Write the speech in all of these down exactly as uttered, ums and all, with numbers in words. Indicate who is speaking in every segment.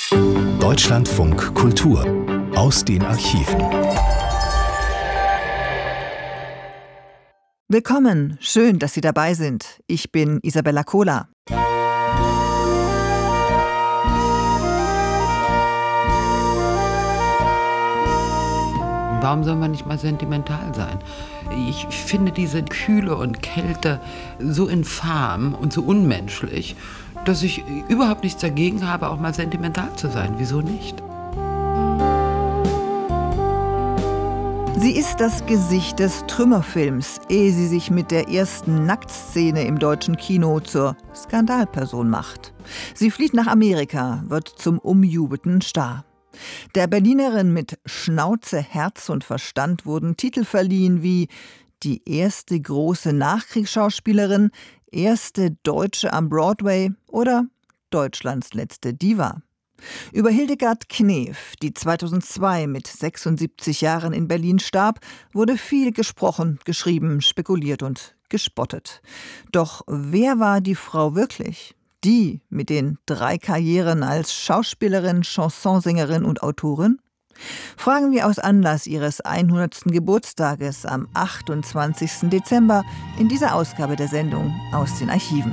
Speaker 1: Deutschlandfunk Kultur aus den Archiven.
Speaker 2: Willkommen, schön, dass Sie dabei sind. Ich bin Isabella Kohler.
Speaker 3: Warum soll man nicht mal sentimental sein? Ich finde diese Kühle und Kälte so infam und so unmenschlich, dass ich überhaupt nichts dagegen habe, auch mal sentimental zu sein. Wieso nicht?
Speaker 2: Sie ist das Gesicht des Trümmerfilms, ehe sie sich mit der ersten Nacktszene im deutschen Kino zur Skandalperson macht. Sie flieht nach Amerika, wird zum umjubelten Star. Der Berlinerin mit Schnauze, Herz und Verstand wurden Titel verliehen wie die erste große Nachkriegsschauspielerin, erste Deutsche am Broadway oder Deutschlands letzte Diva. Über Hildegard Knef, die zweitausendzwei mit sechsundsiebzig Jahren in Berlin starb, wurde viel gesprochen, geschrieben, spekuliert und gespottet. Doch wer war die Frau wirklich? Die mit den drei Karrieren als Schauspielerin, Chansonsängerin und Autorin? Fragen wir aus Anlass ihres hundertsten Geburtstages am achtundzwanzigsten Dezember in dieser Ausgabe der Sendung aus den Archiven.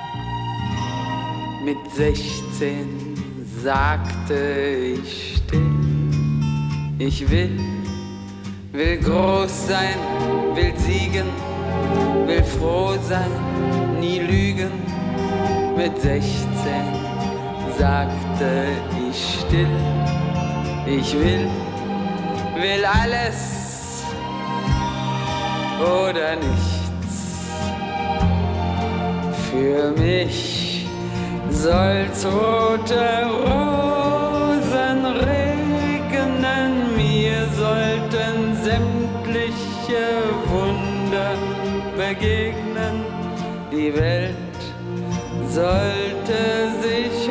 Speaker 4: Mit sechzehn sagte ich still, ich will, will groß sein, will siegen, will froh sein, nie lügen. Mit sechzehn sagte ich still, ich will, will alles oder nichts. Für mich soll's rote Rosen regnen, mir sollten sämtliche Wunder begegnen, die Welt sollte sich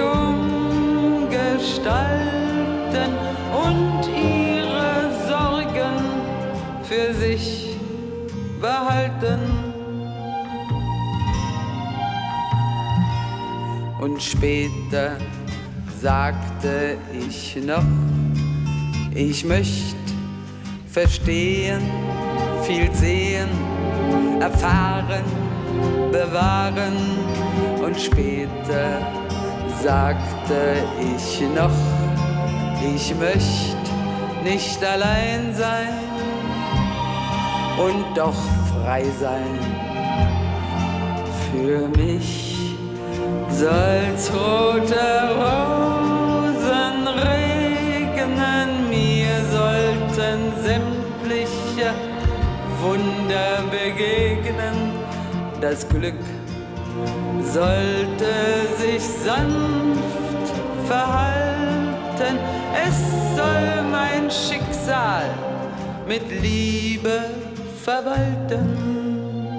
Speaker 4: umgestalten und ihre Sorgen für sich behalten. Und später sagte ich noch, ich möchte verstehen, viel sehen, erfahren, bewahren. Und später sagte ich noch, ich möchte nicht allein sein und doch frei sein. Für mich soll's rote Rosen regnen, mir sollten sämtliche Wunder begegnen, das Glück sollte sich sanft verhalten, es soll mein Schicksal mit Liebe verwalten.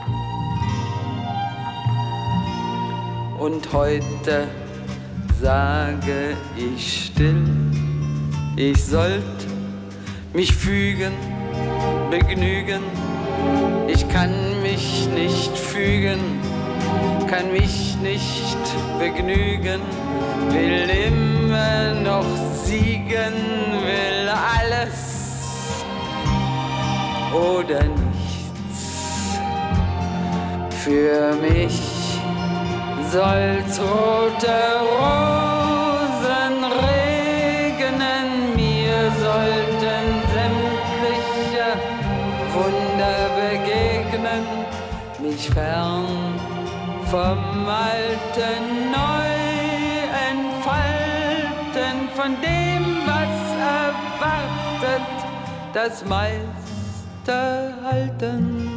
Speaker 4: Und heute sage ich still, ich sollt mich fügen, begnügen, ich kann mich nicht fügen, kann mich nicht begnügen, will immer noch siegen, will alles oder nichts. Für mich soll's rote Rosen regnen, mir sollten sämtliche Wunder begegnen, mich fern vom Alten neu entfalten, von dem, was erwartet, das meiste halten.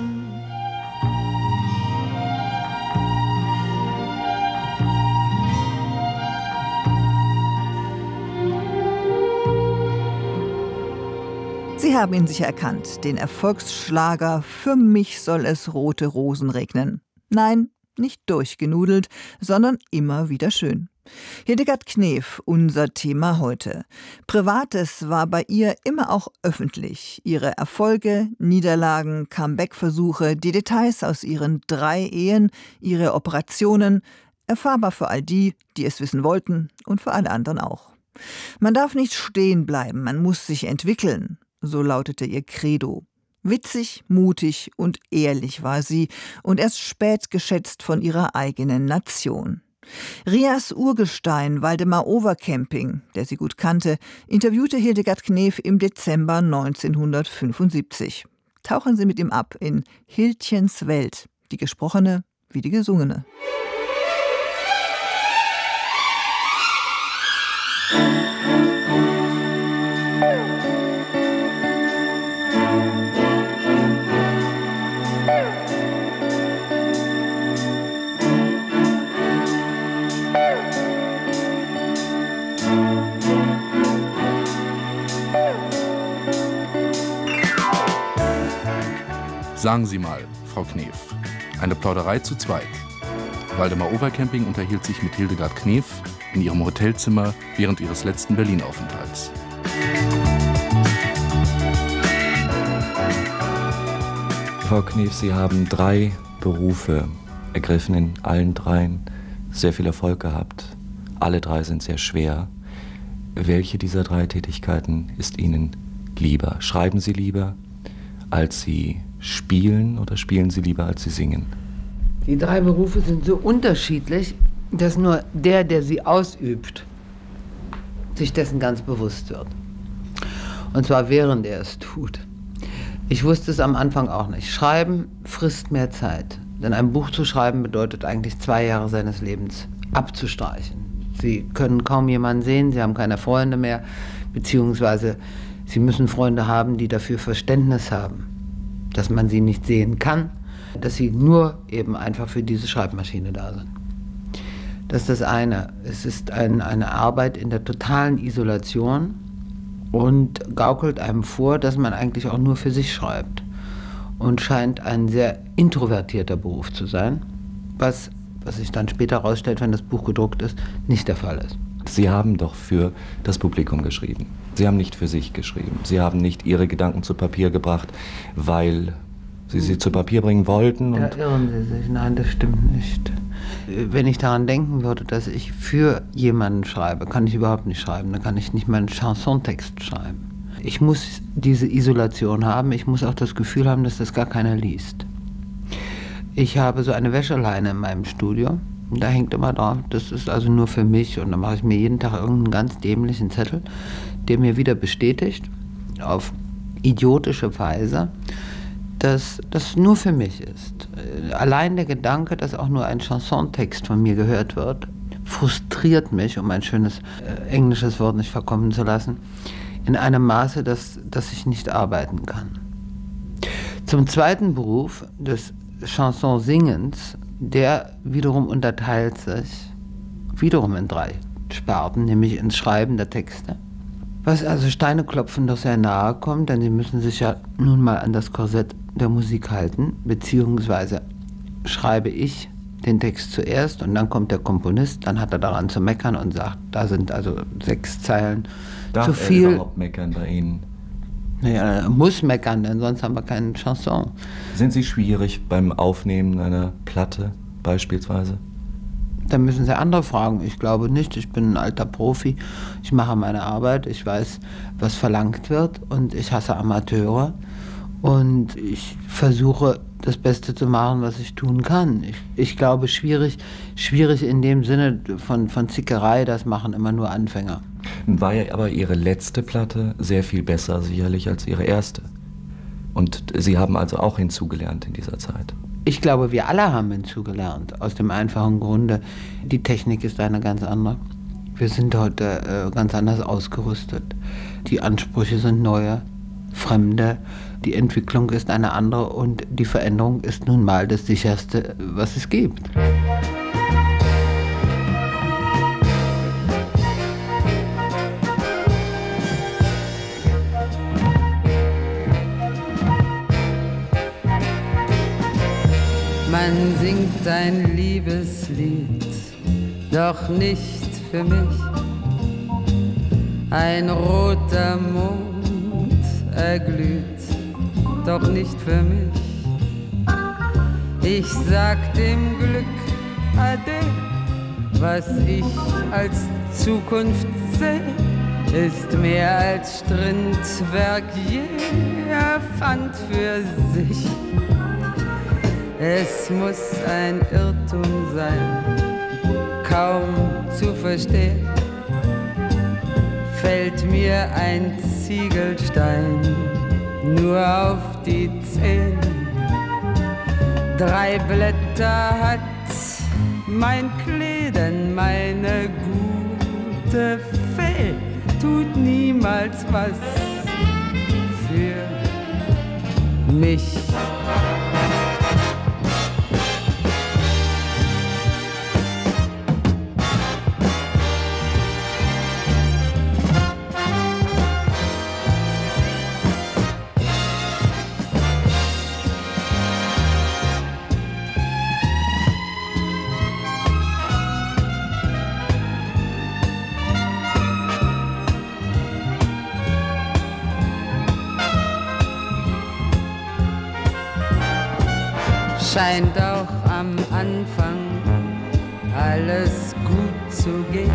Speaker 2: Sie haben ihn sicher erkannt, den Erfolgsschlager »Für mich soll es rote Rosen regnen«. Nein, nicht durchgenudelt, sondern immer wieder schön. Hildegard Knef, unser Thema heute. Privates war bei ihr immer auch öffentlich. Ihre Erfolge, Niederlagen, Comeback-Versuche, die Details aus ihren drei Ehen, ihre Operationen, erfahrbar für all die, die es wissen wollten und für alle anderen auch. Man darf nicht stehen bleiben, man muss sich entwickeln, so lautete ihr Credo. Witzig, mutig und ehrlich war sie und erst spät geschätzt von ihrer eigenen Nation. Rias Urgestein Waldemar Overcamping, der sie gut kannte, interviewte Hildegard Knef im Dezember neunzehnhundertfünfundsiebzig. Tauchen Sie mit ihm ab in Hildchens Welt, die gesprochene wie die gesungene.
Speaker 5: Sagen Sie mal, Frau Knef, eine Plauderei zu zweit. Waldemar Overcamping unterhielt sich mit Hildegard Knef in ihrem Hotelzimmer während ihres letzten Berlin-Aufenthalts.
Speaker 6: Frau Knef, Sie haben drei Berufe ergriffen, in allen dreien sehr viel Erfolg gehabt. Alle drei sind sehr schwer. Welche dieser drei Tätigkeiten ist Ihnen lieber? Schreiben Sie lieber, als Sie spielen, oder spielen Sie lieber, als Sie singen?
Speaker 3: Die drei Berufe sind so unterschiedlich, dass nur der, der sie ausübt, sich dessen ganz bewusst wird. Und zwar während er es tut. Ich wusste es am Anfang auch nicht. Schreiben frisst mehr Zeit. Denn ein Buch zu schreiben bedeutet eigentlich zwei Jahre seines Lebens abzustreichen. Sie können kaum jemanden sehen, Sie haben keine Freunde mehr, beziehungsweise Sie müssen Freunde haben, die dafür Verständnis haben, dass man sie nicht sehen kann, dass sie nur eben einfach für diese Schreibmaschine da sind. Das ist das eine. Es ist ein, eine Arbeit in der totalen Isolation und gaukelt einem vor, dass man eigentlich auch nur für sich schreibt. Und scheint ein sehr introvertierter Beruf zu sein, was, was sich dann später herausstellt, wenn das Buch gedruckt ist, nicht der Fall ist.
Speaker 6: Sie haben doch für das Publikum geschrieben. Sie haben nicht für sich geschrieben. Sie haben nicht Ihre Gedanken zu Papier gebracht, weil Sie sie zu Papier bringen wollten. Und
Speaker 3: da irren Sie sich. Nein, das stimmt nicht. Wenn ich daran denken würde, dass ich für jemanden schreibe, kann ich überhaupt nicht schreiben. Dann kann ich nicht meinen Chansontext schreiben. Ich muss diese Isolation haben. Ich muss auch das Gefühl haben, dass das gar keiner liest. Ich habe so eine Wäscheleine in meinem Studio. Da hängt immer drauf, das ist also nur für mich. Und dann mache ich mir jeden Tag irgendeinen ganz dämlichen Zettel, der mir wieder bestätigt, auf idiotische Weise, dass das nur für mich ist. Allein der Gedanke, dass auch nur ein Chansontext von mir gehört wird, frustriert mich, um ein schönes äh, englisches Wort nicht verkommen zu lassen, in einem Maße, dass, dass ich nicht arbeiten kann. Zum zweiten Beruf des Chansonsingens, der wiederum unterteilt sich wiederum in drei Sparten, nämlich ins Schreiben der Texte. Was also Steineklopfen doch sehr nahe kommt, denn sie müssen sich ja nun mal an das Korsett der Musik halten, beziehungsweise schreibe ich den Text zuerst und dann kommt der Komponist, dann hat er daran zu meckern und sagt, da sind also sechs Zeilen
Speaker 6: Darf
Speaker 3: zu viel.
Speaker 6: er überhaupt meckern bei Ihnen?
Speaker 3: Naja, er muss meckern, denn sonst haben wir keine Chanson.
Speaker 6: Sind Sie schwierig beim Aufnehmen einer Platte beispielsweise?
Speaker 3: Da müssen Sie andere fragen. Ich glaube nicht. Ich bin ein alter Profi. Ich mache meine Arbeit. Ich weiß, was verlangt wird. Und ich hasse Amateure. Und ich versuche, das Beste zu machen, was ich tun kann. Ich, ich glaube, schwierig, schwierig in dem Sinne von, von Zickerei, das machen immer nur Anfänger.
Speaker 6: War ja aber Ihre letzte Platte sehr viel besser sicherlich als Ihre erste. Und Sie haben also auch hinzugelernt in dieser Zeit.
Speaker 3: Ich glaube, wir alle haben hinzugelernt. Aus dem einfachen Grunde, die Technik ist eine ganz andere. Wir sind heute äh, ganz anders ausgerüstet. Die Ansprüche sind neue, fremde. Die Entwicklung ist eine andere und die Veränderung ist nun mal das Sicherste, was es gibt.
Speaker 4: Man singt ein Liebeslied, doch nicht für mich. Ein roter Mond erglüht, doch nicht für mich. Ich sag dem Glück Ade, was ich als Zukunft seh. ist mehr als Strindwerk je erfand für sich. Es muss ein Irrtum sein, kaum zu verstehen, fällt mir ein Ziegelstein nur auf die Zehen. Drei Blätter hat mein Klee, denn meine gute Fee tut niemals was für mich. Scheint auch am Anfang alles gut zu gehen.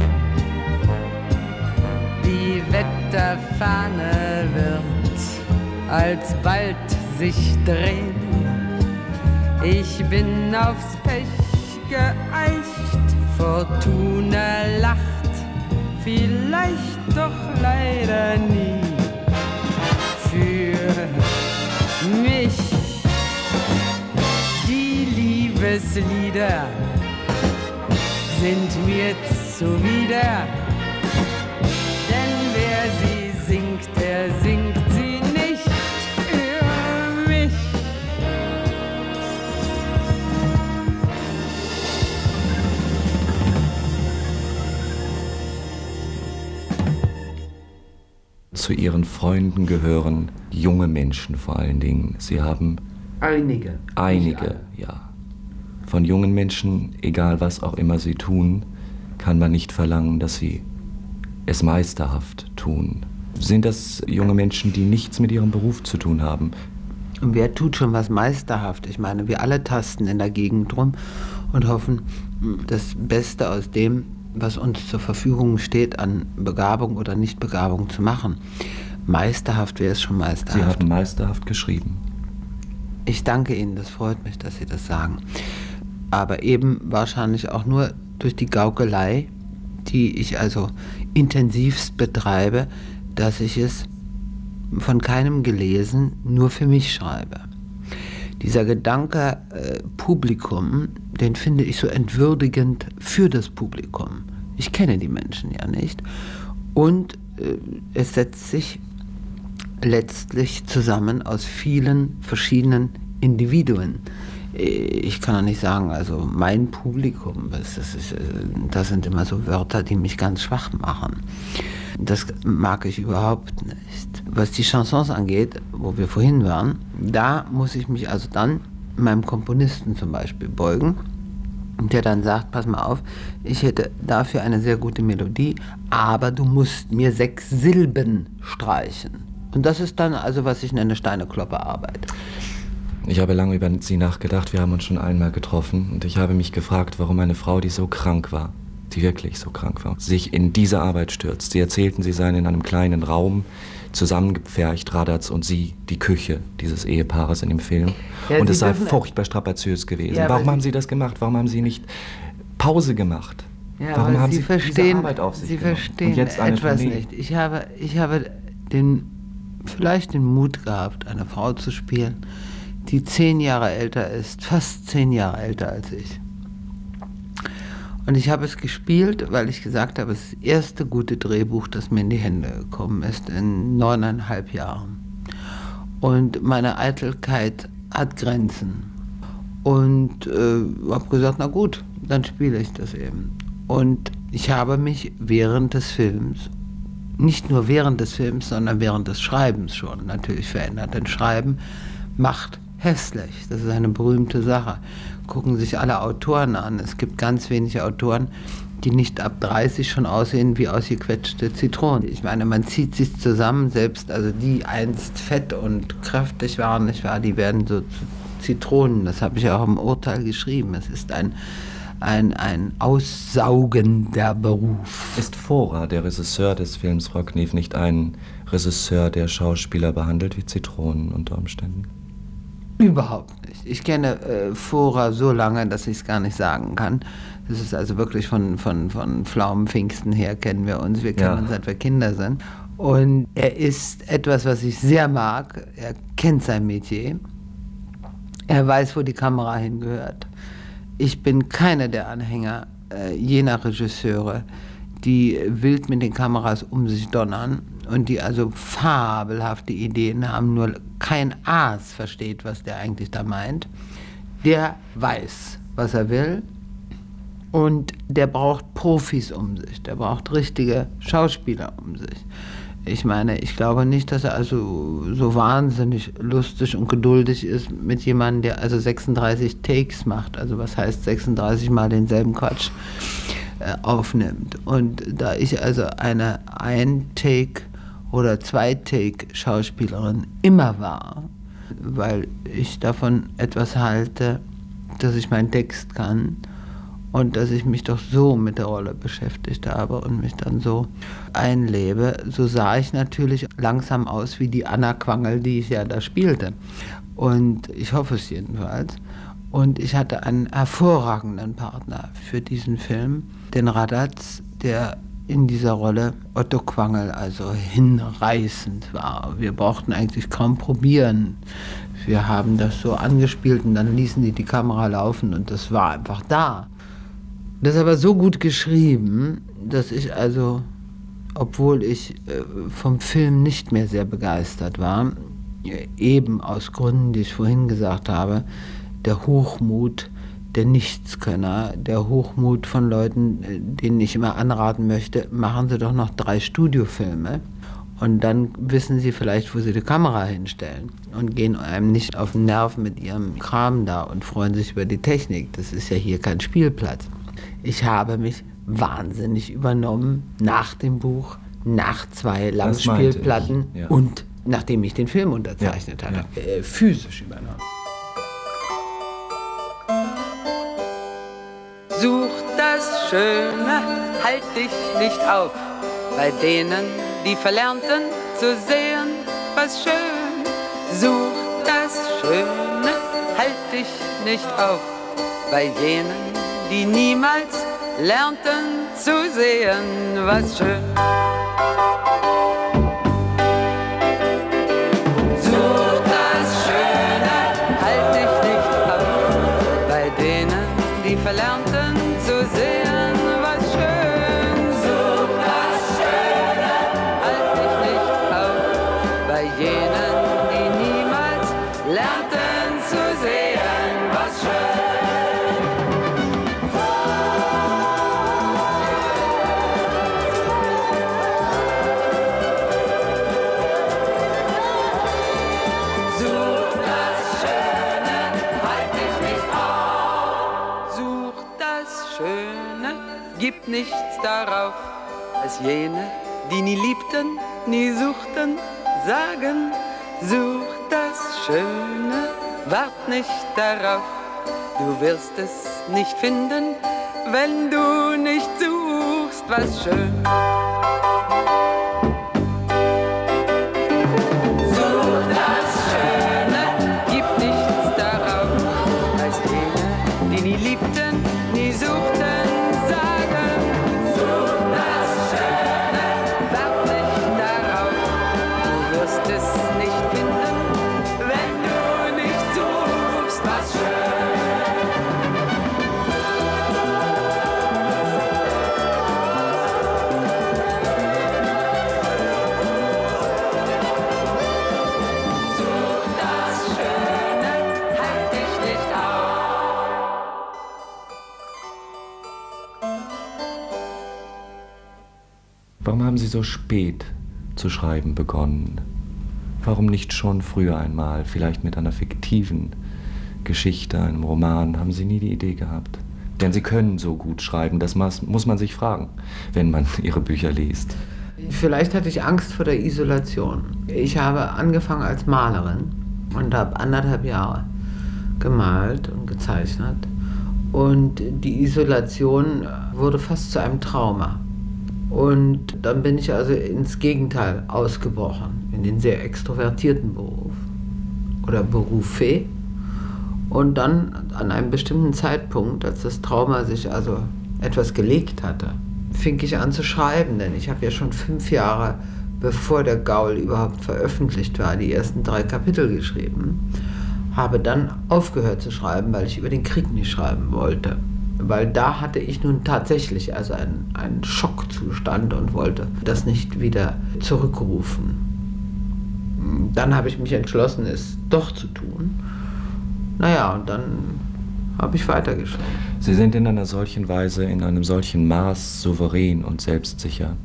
Speaker 4: Die Wetterfahne wird alsbald sich drehen. Ich bin aufs Pech geeicht, Fortuna lacht, vielleicht doch leider nie für mich. Liebeslieder sind mir zuwider, denn wer sie singt, der singt sie nicht für mich.
Speaker 6: Zu ihren Freunden gehören junge Menschen vor allen Dingen. Sie haben
Speaker 3: Einige.
Speaker 6: Einige, ja. Von jungen Menschen, egal was auch immer sie tun, kann man nicht verlangen, dass sie es meisterhaft tun. Sind das junge Menschen, die nichts mit ihrem Beruf zu tun haben?
Speaker 3: Und wer tut schon was meisterhaft? Ich meine, wir alle tasten in der Gegend rum und hoffen, das Beste aus dem, was uns zur Verfügung steht, an Begabung oder Nichtbegabung zu machen. Meisterhaft wäre es schon meisterhaft.
Speaker 6: Sie haben meisterhaft geschrieben.
Speaker 3: Ich danke Ihnen, das freut mich, dass Sie das sagen. Aber eben wahrscheinlich auch nur durch die Gaukelei, die ich also intensivst betreibe, dass ich es von keinem gelesen nur für mich schreibe. Dieser Gedanke äh, Publikum, den finde ich so entwürdigend für das Publikum. Ich kenne die Menschen ja nicht. Und äh, es setzt sich letztlich zusammen aus vielen verschiedenen Individuen. Ich kann auch nicht sagen, also mein Publikum, das, ist, das sind immer so Wörter, die mich ganz schwach machen. Das mag ich überhaupt nicht. Was die Chansons angeht, wo wir vorhin waren, da muss ich mich also dann meinem Komponisten zum Beispiel beugen, der dann sagt, pass mal auf, ich hätte dafür eine sehr gute Melodie, aber du musst mir sechs Silben streichen. Und das ist dann also, was ich nenne, Steineklopperarbeit.
Speaker 6: Ich habe lange über Sie nachgedacht, wir haben uns schon einmal getroffen und ich habe mich gefragt, warum eine Frau, die so krank war, die wirklich so krank war, sich in diese Arbeit stürzt. Sie erzählten, sie seien in einem kleinen Raum zusammengepfercht, Radatz und Sie, die Küche dieses Ehepaares in dem Film. Ja, und es sei furchtbar strapaziös gewesen. Ja, warum haben Sie das gemacht? Warum haben Sie nicht Pause gemacht?
Speaker 3: Ja,
Speaker 6: warum haben
Speaker 3: Sie,
Speaker 6: Sie
Speaker 3: verstehen,
Speaker 6: diese Arbeit auf sich
Speaker 3: Sie
Speaker 6: genommen?
Speaker 3: verstehen
Speaker 6: jetzt
Speaker 3: etwas
Speaker 6: Tournee?
Speaker 3: nicht. Ich habe, ich habe den, vielleicht den Mut gehabt, eine Frau zu spielen, die zehn Jahre älter ist, fast zehn Jahre älter als ich. Und ich habe es gespielt, weil ich gesagt habe, das erste gute Drehbuch, das mir in die Hände gekommen ist, in neuneinhalb Jahren. Und meine Eitelkeit hat Grenzen. Und äh, habe gesagt, na gut, dann spiele ich das eben. Und ich habe mich während des Films, nicht nur während des Films, sondern während des Schreibens schon natürlich verändert. Denn Schreiben macht hässlich. Das ist eine berühmte Sache. Gucken sich alle Autoren an. Es gibt ganz wenige Autoren, die nicht ab dreißig schon aussehen wie ausgequetschte Zitronen. Ich meine, man zieht sich zusammen, selbst also die einst fett und kräftig waren, nicht wahr, die werden so zu Zitronen. Das habe ich auch im Urteil geschrieben. Es ist ein, ein, ein aussaugender Beruf.
Speaker 6: Ist Forer, der Regisseur des Films, Frau Knief, nicht ein Regisseur, der Schauspieler behandelt wie Zitronen unter Umständen?
Speaker 3: Überhaupt nicht. Ich kenne äh, Forer so lange, dass ich es gar nicht sagen kann. Das ist also wirklich von, von, von Pflaumenpfingsten her kennen wir uns. Wir kennen
Speaker 6: Ja.
Speaker 3: uns, seit wir Kinder sind. Und er ist etwas, was ich sehr mag. Er kennt sein Metier. Er weiß, wo die Kamera hingehört. Ich bin keiner der Anhänger äh, jener Regisseure, die wild mit den Kameras um sich donnern und die also fabelhafte Ideen haben, nur kein Aas versteht, was der eigentlich da meint. Der weiß, was er will und der braucht Profis um sich, der braucht richtige Schauspieler um sich. Ich meine, ich glaube nicht, dass er also so wahnsinnig lustig und geduldig ist mit jemandem, der also sechsunddreißig Takes macht, also was heißt sechsunddreißig Mal denselben Quatsch äh, aufnimmt. Und da ich also eine Ein-Take- oder Zwei-Take-Schauspielerin immer war, weil ich davon etwas halte, dass ich meinen Text kann und dass ich mich doch so mit der Rolle beschäftigt habe und mich dann so einlebe, so sah ich natürlich langsam aus wie die Anna Quangel, die ich ja da spielte. Und ich hoffe es jedenfalls. Und ich hatte einen hervorragenden Partner für diesen Film, den Radatz, der in dieser Rolle Otto Quangel also hinreißend war. Wir brauchten eigentlich kaum probieren. Wir haben das so angespielt und dann ließen die die Kamera laufen und das war einfach da. Das ist aber so gut geschrieben, dass ich also, obwohl ich äh, vom Film nicht mehr sehr begeistert war, eben aus Gründen, die ich vorhin gesagt habe, der Hochmut der Nichtskönner, der Hochmut von Leuten, denen ich immer anraten möchte, machen Sie doch noch drei Studiofilme und dann wissen Sie vielleicht, wo Sie die Kamera hinstellen und gehen einem nicht auf den Nerv mit Ihrem Kram da und freuen sich über die Technik. Das ist ja hier kein Spielplatz. Ich habe mich wahnsinnig übernommen nach dem Buch, nach zwei Langspielplatten
Speaker 6: ja.
Speaker 3: und nachdem ich den Film unterzeichnet
Speaker 6: ja,
Speaker 3: hatte,
Speaker 6: ja.
Speaker 3: Äh, physisch übernommen.
Speaker 4: Such das Schöne, halt dich nicht auf, bei denen, die verlernten zu sehen, was schön. Such das Schöne, halt dich nicht auf, bei jenen, die niemals lernten zu sehen, was schön. Such das Schöne, halt dich nicht auf, bei denen, die verlernten zu sehen, was schön. Such das Schöne, halt dich nicht auf, bei jenen, die niemals lernten zu sehen, was schön. Gibt nichts darauf, als jene, die nie liebten, nie suchten, sagen, such das Schöne, wart nicht darauf, du wirst es nicht finden, wenn du nicht suchst, was schön. Such das Schöne, gibt nichts darauf, als jene, die nie liebten, nie suchten,
Speaker 6: Warum haben Sie so spät zu schreiben begonnen? Warum nicht schon früher einmal, vielleicht mit einer fiktiven Geschichte, einem Roman? Haben Sie nie die Idee gehabt? Denn Sie können so gut schreiben, das muss man sich fragen, wenn man Ihre Bücher liest.
Speaker 3: Vielleicht hatte ich Angst vor der Isolation. Ich habe angefangen als Malerin und habe anderthalb Jahre gemalt und gezeichnet Und die Isolation wurde fast zu einem Trauma. Und dann bin ich also ins Gegenteil ausgebrochen, in den sehr extrovertierten Beruf oder Berufe. Und dann an einem bestimmten Zeitpunkt, als das Trauma sich also etwas gelegt hatte, fing ich an zu schreiben, denn ich habe ja schon fünf Jahre, bevor der Gaul überhaupt veröffentlicht war, die ersten drei Kapitel geschrieben, habe dann aufgehört zu schreiben, weil ich über den Krieg nicht schreiben wollte. Weil da hatte ich nun tatsächlich also einen, einen Schockzustand und wollte das nicht wieder zurückrufen. Dann habe ich mich entschlossen, es doch zu tun. Naja, und dann habe ich weitergeschrieben.
Speaker 6: Sie sind in einer solchen Weise, in einem solchen Maß souverän und selbstsicher,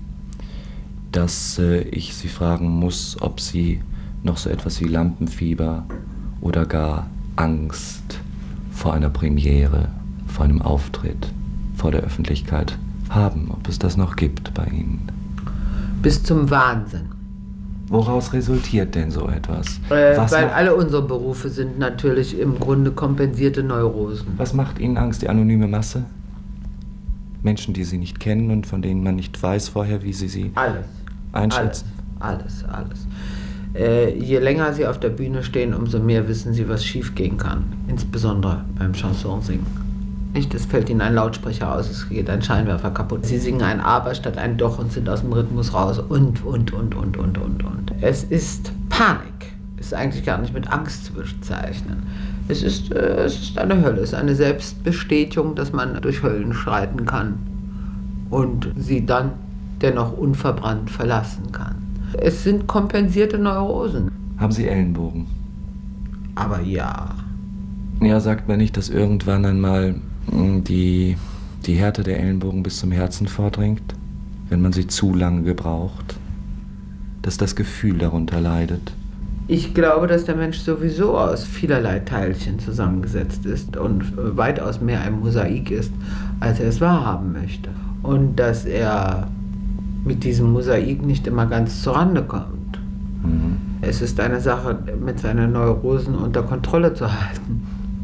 Speaker 6: dass äh, ich Sie fragen muss, ob Sie noch so etwas wie Lampenfieber oder gar Angst vor einer Premiere, vor einem Auftritt, vor der Öffentlichkeit haben, ob es das noch gibt bei Ihnen.
Speaker 3: Bis zum Wahnsinn.
Speaker 6: Woraus resultiert denn so etwas?
Speaker 3: Äh,
Speaker 6: Was
Speaker 3: weil
Speaker 6: macht,
Speaker 3: alle unsere Berufe sind natürlich im Grunde kompensierte Neurosen.
Speaker 6: was macht Ihnen Angst, die anonyme Masse? Menschen, die Sie nicht kennen und von denen man nicht weiß vorher, wie Sie sie
Speaker 3: Alles.
Speaker 6: einschätzen?
Speaker 3: Alles, alles, alles. Äh, je länger Sie auf der Bühne stehen, umso mehr wissen Sie, was schiefgehen kann. Insbesondere beim Chansonsingen. Nicht, es fällt Ihnen ein Lautsprecher aus, es geht ein Scheinwerfer kaputt. Sie singen ein Aber statt ein Doch und sind aus dem Rhythmus raus und, und, und, und, und, und, und. Es ist Panik. Ist eigentlich gar nicht mit Angst zu bezeichnen. Es ist, äh, es ist eine Hölle, es ist eine Selbstbestätigung, dass man durch Höllen schreiten kann und sie dann dennoch unverbrannt verlassen kann. Es sind kompensierte Neurosen.
Speaker 6: Haben Sie Ellenbogen?
Speaker 3: Aber ja.
Speaker 6: Ja, sagt man nicht, dass irgendwann einmal mh, die, die Härte der Ellenbogen bis zum Herzen vordringt, wenn man sie zu lange gebraucht, dass das Gefühl darunter leidet?
Speaker 3: Ich glaube, dass der Mensch sowieso aus vielerlei Teilchen zusammengesetzt ist und weitaus mehr ein Mosaik ist, als er es wahrhaben möchte. Und dass er mit diesem Mosaik nicht immer ganz zurande kommt.
Speaker 6: Mhm.
Speaker 3: Es ist eine Sache, mit seinen Neurosen unter Kontrolle zu halten.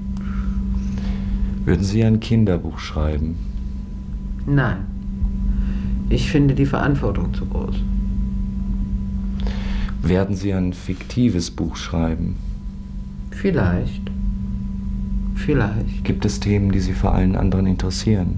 Speaker 6: Würden Sie ein Kinderbuch schreiben?
Speaker 3: Nein. Ich finde die Verantwortung zu groß.
Speaker 6: Werden Sie ein fiktives Buch schreiben?
Speaker 3: Vielleicht. Vielleicht.
Speaker 6: Gibt es Themen, die Sie vor allen anderen interessieren?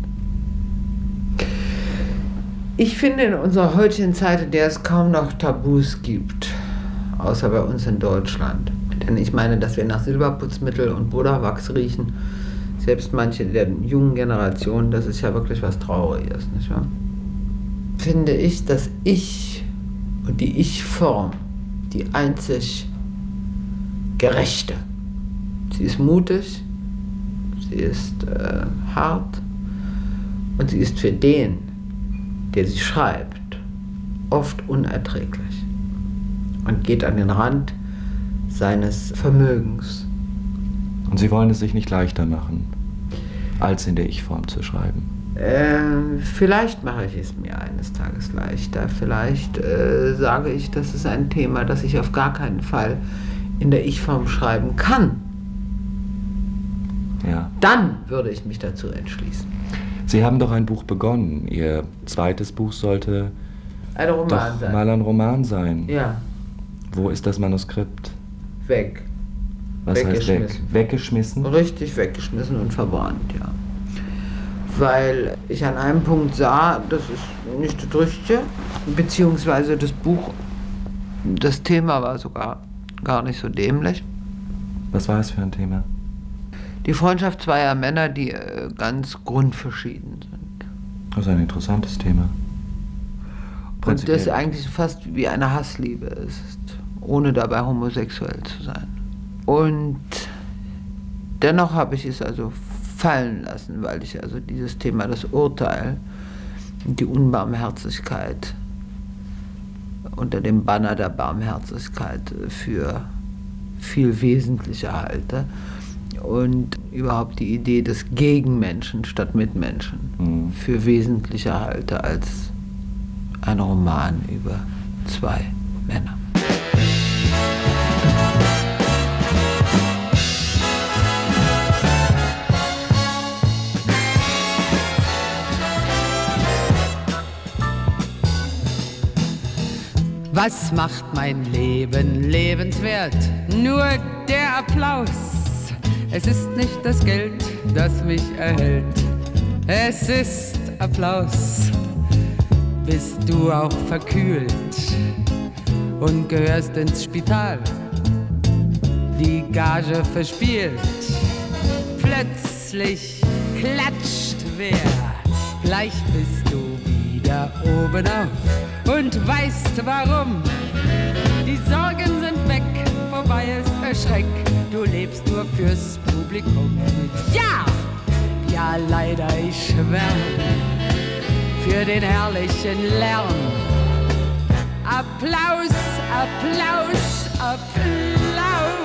Speaker 3: Ich finde in unserer heutigen Zeit, in der es kaum noch Tabus gibt, außer bei uns in Deutschland. Denn ich meine, dass wir nach Silberputzmittel und Buddha-Wachs riechen, selbst manche der jungen Generationen, das ist ja wirklich was Trauriges, nicht wahr? Finde ich, dass Ich und die Ich-Form die einzig gerechte. Sie ist mutig, sie ist äh, hart und sie ist für den, der sie schreibt, oft unerträglich und geht an den Rand seines Vermögens.
Speaker 6: Und Sie wollen es sich nicht leichter machen, als in der Ich-Form zu schreiben?
Speaker 3: Äh, vielleicht mache ich es mir eines Tages leichter. Vielleicht äh, sage ich, das ist ein Thema, das ich auf gar keinen Fall in der Ich-Form schreiben kann.
Speaker 6: Ja.
Speaker 3: Dann würde ich mich dazu entschließen.
Speaker 6: Sie haben doch ein Buch begonnen. Ihr zweites Buch sollte
Speaker 3: Ein Roman
Speaker 6: doch
Speaker 3: sein.
Speaker 6: mal ein Roman sein.
Speaker 3: Ja,
Speaker 6: Wo ist das Manuskript?
Speaker 3: weg.
Speaker 6: Was heißt weg?
Speaker 3: Weggeschmissen.
Speaker 6: Weggeschmissen?
Speaker 3: Richtig weggeschmissen und verbrannt, ja. Weil ich an einem Punkt sah, das ist nicht das Richtige, beziehungsweise das Buch, das Thema war sogar gar nicht so dämlich.
Speaker 6: Was war es für ein Thema?
Speaker 3: Die Freundschaft zweier Männer, die äh, ganz grundverschieden sind.
Speaker 6: Das ist ein interessantes Thema.
Speaker 3: Und
Speaker 6: Prinzipiell.
Speaker 3: das eigentlich fast wie eine Hassliebe ist, ohne dabei homosexuell zu sein. Und dennoch habe ich es also fallen lassen, weil ich also dieses Thema, das Urteil, die Unbarmherzigkeit unter dem Banner der Barmherzigkeit für viel wesentlicher halte und überhaupt die Idee des Gegenmenschen statt Mitmenschen
Speaker 6: Mhm.
Speaker 3: für wesentlicher halte als ein Roman über zwei Männer.
Speaker 4: Was macht mein Leben lebenswert? Nur der Applaus. Es ist nicht das Geld, das mich erhält. Es ist Applaus. Bist du auch verkühlt und gehörst ins Spital? Die Gage verspielt. Plötzlich klatscht wer. Gleich bist du wieder oben auf und weißt warum. Die Sorgen sind weg, vorbei ist der Schreck. Du lebst nur fürs Publikum. Ja, ja leider, ich schwärme für den herrlichen Lärm. Applaus, Applaus, Applaus.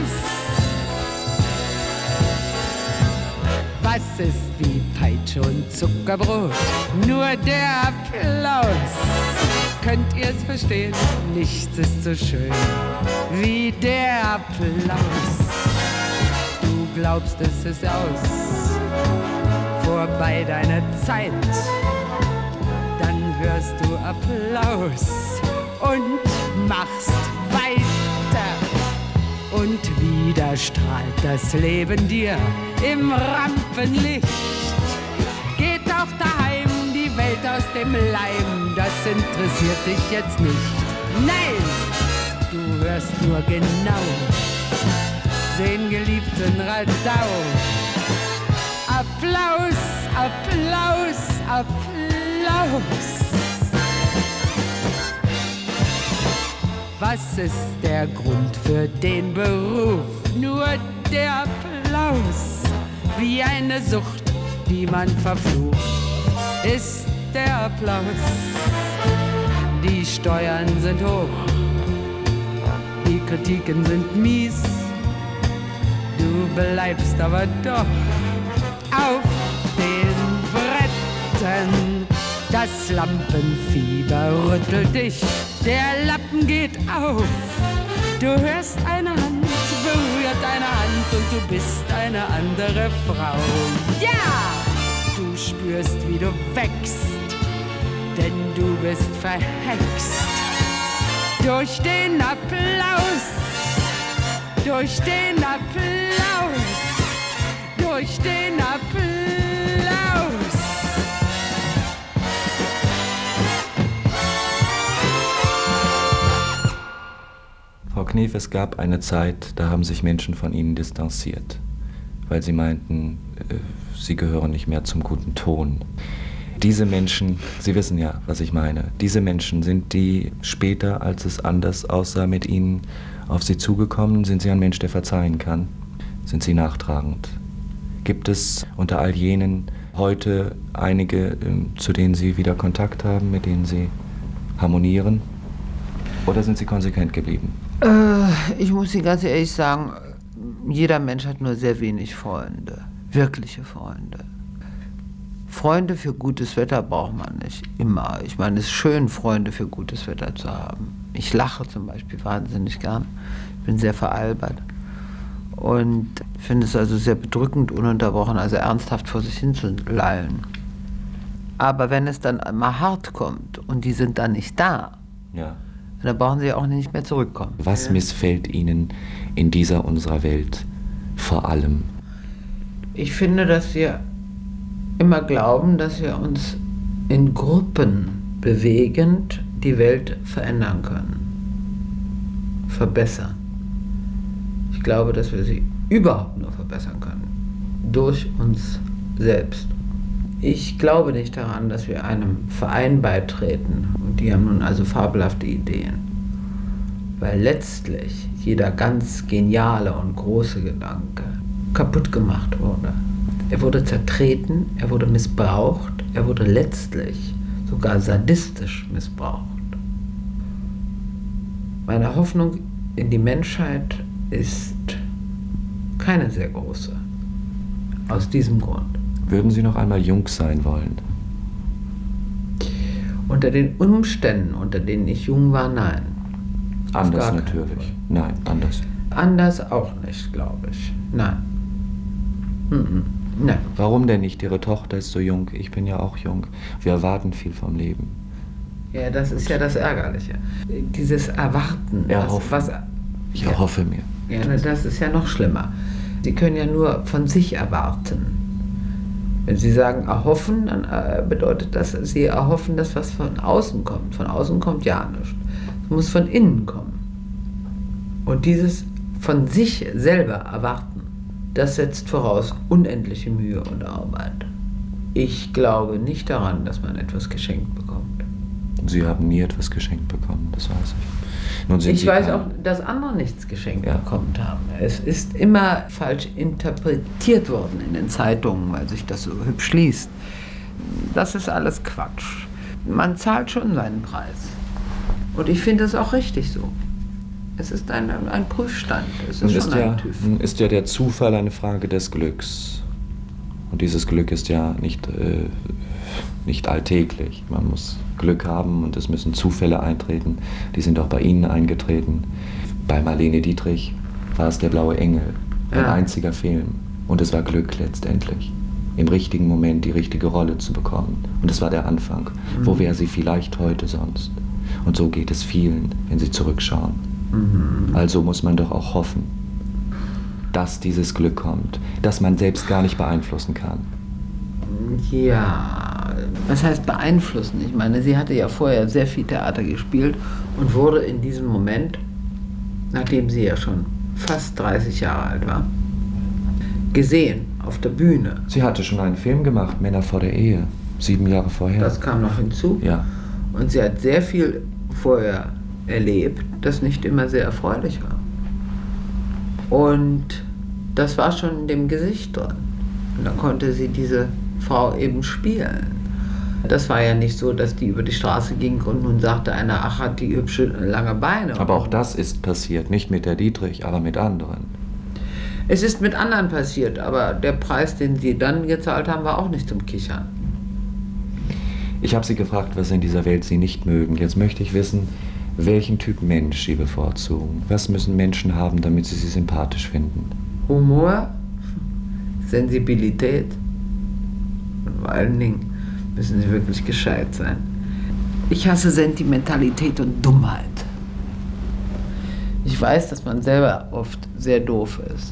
Speaker 4: Was ist wie Peitsche und Zuckerbrot? Nur der Applaus. Könnt ihr's verstehen? Nichts ist so schön wie der Applaus. Du glaubst, es ist aus, vorbei deine Zeit. Dann hörst du Applaus und machst weiter. Und wieder strahlt das Leben dir im Rampenlicht. Geht doch daheim die Welt aus dem Leim, das interessiert dich jetzt nicht. Nein, du hörst nur genau den geliebten Radau. Applaus, Applaus, Applaus. Was ist der Grund für den Beruf? Nur der Applaus. Wie eine Sucht, die man verflucht, ist der Applaus. Die Steuern sind hoch, die Kritiken sind mies. Du bleibst aber doch auf den Bretten. Das Lampenfieber rüttelt dich, der Lappen geht auf. Du hörst eine Hand, berührt eine Hand und du bist eine andere Frau. Ja, du spürst, wie du wächst, denn du bist verhext. Durch den Applaus, durch den Applaus, durch den Applaus.
Speaker 6: Frau Knef, es gab eine Zeit, da haben sich Menschen von Ihnen distanziert, weil sie meinten, äh, sie gehören nicht mehr zum guten Ton. Diese Menschen, Sie wissen ja, was ich meine, diese Menschen, sind die später, als es anders aussah mit Ihnen, auf Sie zugekommen? Sind Sie ein Mensch, der verzeihen kann? Sind Sie nachtragend? Gibt es unter all jenen heute einige, äh, zu denen Sie wieder Kontakt haben, mit denen Sie harmonieren? Oder sind Sie konsequent geblieben?
Speaker 3: Äh, ich muss Ihnen ganz ehrlich sagen, jeder Mensch hat nur sehr wenig Freunde, wirkliche Freunde. Freunde für gutes Wetter braucht man nicht immer. Ich meine, es ist schön, Freunde für gutes Wetter zu haben. Ich lache zum Beispiel wahnsinnig gern. Ich bin sehr veralbert. Und finde es also sehr bedrückend, ununterbrochen, also ernsthaft vor sich hin zu lallen. Aber wenn es dann mal hart kommt und die sind dann nicht da,
Speaker 6: Ja.
Speaker 3: dann brauchen sie auch nicht mehr zurückkommen.
Speaker 6: Was missfällt Ihnen in dieser unserer Welt vor allem?
Speaker 3: Ich finde, dass wir immer glauben, dass wir uns in Gruppen bewegend die Welt verändern können, verbessern. Ich glaube, dass wir sie überhaupt nur verbessern können, durch uns selbst. Ich glaube nicht daran, dass wir einem Verein beitreten, und die haben nun also fabelhafte Ideen, weil letztlich jeder ganz geniale und große Gedanke kaputt gemacht wurde. Er wurde zertreten, er wurde missbraucht, er wurde letztlich sogar sadistisch missbraucht. Meine Hoffnung in die Menschheit ist keine sehr große, aus diesem Grund.
Speaker 6: Würden Sie noch einmal jung sein wollen?
Speaker 3: Unter den Umständen, unter denen ich jung war, nein. Auf
Speaker 6: Anders
Speaker 3: gar keinen
Speaker 6: natürlich.
Speaker 3: Fall.
Speaker 6: Nein, anders.
Speaker 3: Anders auch nicht, glaube ich. Nein. Mhm. Nein.
Speaker 6: Warum denn nicht? Ihre Tochter ist so jung, ich bin ja auch jung. Wir erwarten viel vom Leben.
Speaker 3: Ja, das ist ja das Ärgerliche. Dieses Erwarten.
Speaker 6: Erhoffen.
Speaker 3: Was, was,
Speaker 6: Ich
Speaker 3: ja.
Speaker 6: erhoffe mir.
Speaker 3: Ja, das ist ja noch schlimmer. Sie können ja nur von sich erwarten. Wenn Sie sagen erhoffen, dann äh, bedeutet das, Sie erhoffen, dass was von außen kommt. Von außen kommt ja nichts. Es muss von innen kommen. Und dieses von sich selber erwarten, das setzt voraus unendliche Mühe und Arbeit. Ich glaube nicht daran, dass man etwas geschenkt bekommt.
Speaker 6: Sie haben nie etwas geschenkt bekommen, das weiß ich. Nun sind
Speaker 3: Ich
Speaker 6: Sie
Speaker 3: weiß
Speaker 6: kein-
Speaker 3: auch, dass andere nichts geschenkt
Speaker 6: Ja.
Speaker 3: bekommen haben. Es ist immer falsch interpretiert worden in den Zeitungen, weil sich das so hübsch liest. Das ist alles Quatsch. Man zahlt schon seinen Preis. Und ich finde es auch richtig so. Es ist ein, ein Prüfstand. Es ist
Speaker 6: Nun
Speaker 3: schon
Speaker 6: ist,
Speaker 3: ein
Speaker 6: ja,
Speaker 3: TÜV.
Speaker 6: nun ist ja der Zufall eine Frage des Glücks. Und dieses Glück ist ja nicht, äh, nicht alltäglich. Man muss Glück haben und es müssen Zufälle eintreten. Die sind auch bei Ihnen eingetreten. Bei Marlene Dietrich war es der blaue Engel. Ein
Speaker 3: Ja.
Speaker 6: einziger Film. Und es war Glück letztendlich. Im richtigen Moment die richtige Rolle zu bekommen. Und es war der Anfang.
Speaker 3: Mhm.
Speaker 6: Wo wäre sie vielleicht heute sonst? Und so geht es vielen, wenn sie zurückschauen.
Speaker 3: Mhm.
Speaker 6: Also muss man doch auch hoffen, dass dieses Glück kommt, das man selbst gar nicht beeinflussen kann.
Speaker 3: Ja, was heißt beeinflussen? Ich meine, sie hatte ja vorher sehr viel Theater gespielt und wurde in diesem Moment, nachdem sie ja schon fast dreißig Jahre alt war, gesehen auf der Bühne.
Speaker 6: Sie hatte schon einen Film gemacht, Männer vor der Ehe, sieben Jahre vorher.
Speaker 3: Das kam noch hinzu.
Speaker 6: Ja.
Speaker 3: Und sie hat sehr viel vorher erlebt, das nicht immer sehr erfreulich war. Und das war schon in dem Gesicht drin. Und dann konnte sie diese Frau eben spielen. Das war ja nicht so, dass die über die Straße ging und nun sagte einer, ach, hat die hübsche, lange Beine.
Speaker 6: Aber auch das ist passiert, nicht mit der Dietrich, aber mit anderen.
Speaker 3: Es ist mit anderen passiert, aber der Preis, den sie dann gezahlt haben, war auch nicht zum Kichern.
Speaker 6: Ich habe Sie gefragt, was in dieser Welt Sie nicht mögen. Jetzt möchte ich wissen, welchen Typ Mensch Sie bevorzugen. Was müssen Menschen haben, damit Sie sie sympathisch finden?
Speaker 3: Humor, Sensibilität und vor allen Dingen müssen sie wirklich gescheit sein. Ich hasse Sentimentalität und Dummheit. Ich weiß, dass man selber oft sehr doof ist.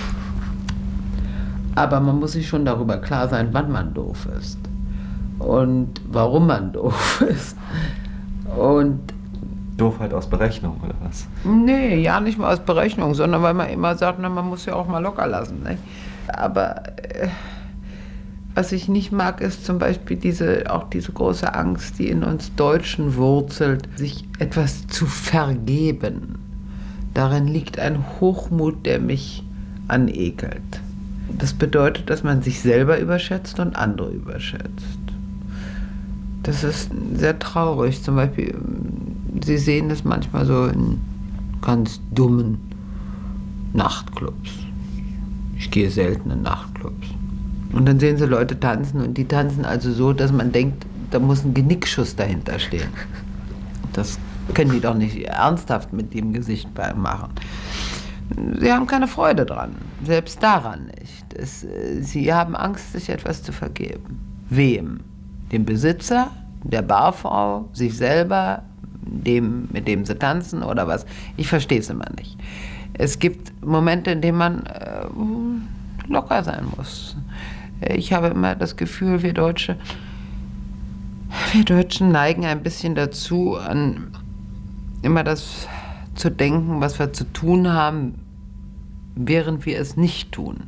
Speaker 3: Aber man muss sich schon darüber klar sein, wann man doof ist. Und warum man doof ist. Und
Speaker 6: Doofheit aus Berechnung, oder was?
Speaker 3: nee, ja nicht mal aus Berechnung, sondern weil man immer sagt, na, man muss ja auch mal locker lassen. Ne? Aber äh, was ich nicht mag, ist zum Beispiel diese, auch diese große Angst, die in uns Deutschen wurzelt, sich etwas zu vergeben. Darin liegt ein Hochmut, der mich anekelt. Das bedeutet, dass man sich selber überschätzt und andere überschätzt. Das ist sehr traurig. Zum Beispiel, Sie sehen das manchmal so in ganz dummen Nachtclubs. Ich gehe selten in Nachtclubs. Und dann sehen Sie Leute tanzen und die tanzen also so, dass man denkt, da muss ein Genickschuss dahinter stehen. Das können die doch nicht ernsthaft mit dem Gesicht machen. Sie haben keine Freude dran, selbst daran nicht. Es, Sie haben Angst, sich etwas zu vergeben. Wem? Dem Besitzer, der Barfrau, sich selber, dem, mit dem sie tanzen oder was? Ich verstehe es immer nicht. Es gibt Momente, in denen man äh, locker sein muss. Ich habe immer das Gefühl, wir Deutsche, wir Deutschen neigen ein bisschen dazu, an immer das zu denken, was wir zu tun haben, während wir es nicht tun.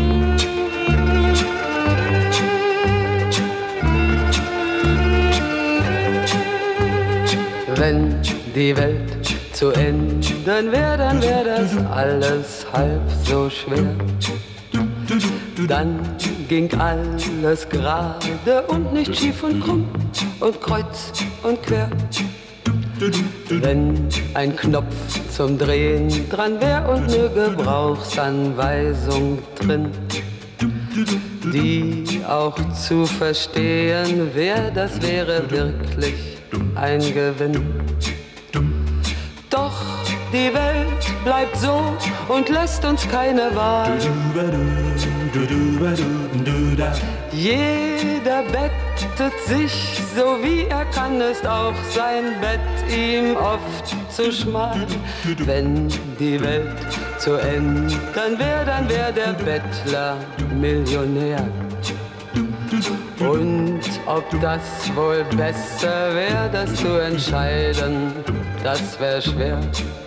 Speaker 4: Wenn die Welt zu ändern wäre, dann wäre das alles halb so schwer. Dann ging alles gerade und nicht schief und krumm und kreuz und quer. Wenn ein Knopf zum Drehen dran wär und ne Gebrauchsanweisung drin, die auch zu verstehen wär, das wäre wirklich ein Gewinn. Doch die Welt bleibt so und lässt uns keine Wahl. Jeder Bett bettet sich, so wie er kann, ist auch sein Bett ihm oft zu schmal. Wenn die Welt zu Ende wär, dann wär der Bettler Millionär. Und ob das wohl besser wär, das zu entscheiden, das wär schwer.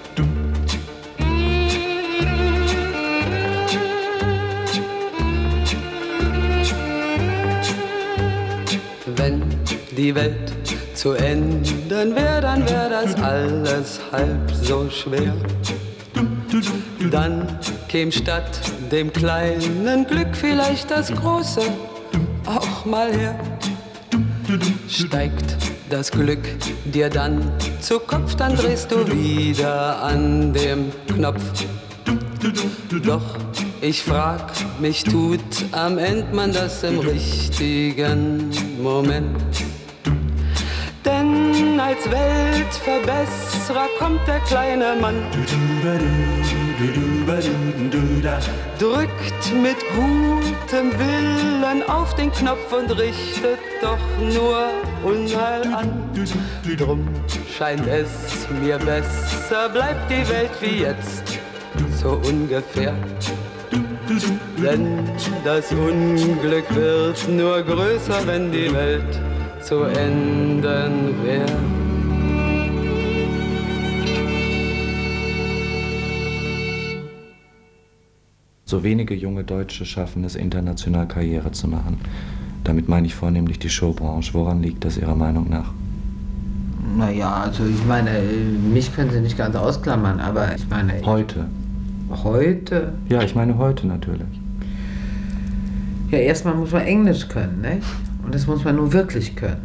Speaker 4: Wenn die Welt zu ändern wär, dann wär das alles halb so schwer. Dann käm statt dem kleinen Glück vielleicht das große auch mal her. Steigt das Glück dir dann zu Kopf, dann drehst du wieder an dem Knopf. Doch ich frag mich, tut am End man das im richtigen Moment? Denn als Weltverbesserer kommt der kleine Mann, drückt mit gutem Willen auf den Knopf und richtet doch nur Unheil an. Drum scheint es mir besser, bleibt die Welt wie jetzt, so ungefähr. Denn das Unglück wird nur größer, wenn die Welt zu enden wär.
Speaker 6: So wenige junge Deutsche schaffen es, international Karriere zu machen. Damit meine ich vornehmlich die Showbranche. Woran liegt das Ihrer Meinung nach?
Speaker 3: Naja, also ich meine, mich können Sie nicht ganz ausklammern, aber ich meine...
Speaker 6: Heute?
Speaker 3: Heute?
Speaker 6: Ja, ich meine heute natürlich.
Speaker 3: Ja, erstmal muss man Englisch können, nicht? Und das muss man nur wirklich können.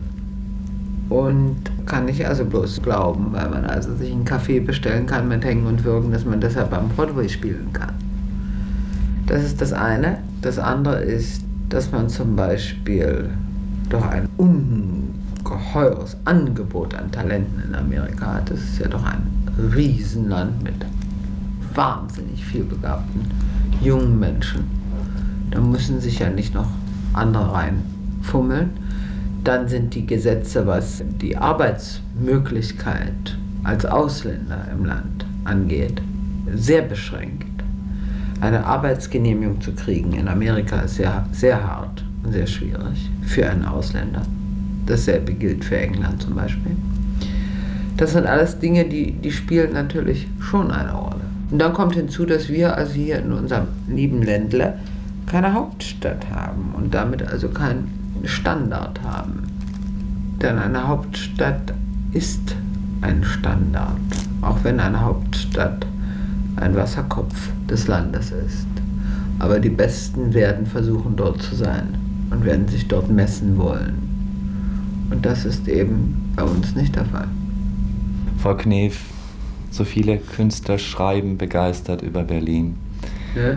Speaker 3: Und kann nicht also bloß glauben, weil man also sich einen Kaffee bestellen kann mit Hängen und Würgen, dass man deshalb am Broadway spielen kann. Das ist das eine. Das andere ist, dass man zum Beispiel doch ein ungeheures Angebot an Talenten in Amerika hat. Das ist ja doch ein Riesenland mit wahnsinnig viel begabten jungen Menschen. Da müssen sich ja nicht noch andere reinfummeln. Dann sind die Gesetze, was die Arbeitsmöglichkeit als Ausländer im Land angeht, sehr beschränkt. Eine Arbeitsgenehmigung zu kriegen in Amerika ist sehr, sehr hart und sehr schwierig für einen Ausländer. Dasselbe gilt für England zum Beispiel. Das sind alles Dinge, die, die spielen natürlich schon eine Rolle. Und dann kommt hinzu, dass wir also hier in unserem lieben Ländle keine Hauptstadt haben und damit also keinen Standard haben. Denn eine Hauptstadt ist ein Standard, auch wenn eine Hauptstadt ein Wasserkopf des Landes ist. Aber die Besten werden versuchen, dort zu sein und werden sich dort messen wollen. Und das ist eben bei uns nicht der Fall.
Speaker 6: Frau Knef, so viele Künstler schreiben begeistert über Berlin,
Speaker 3: Ja?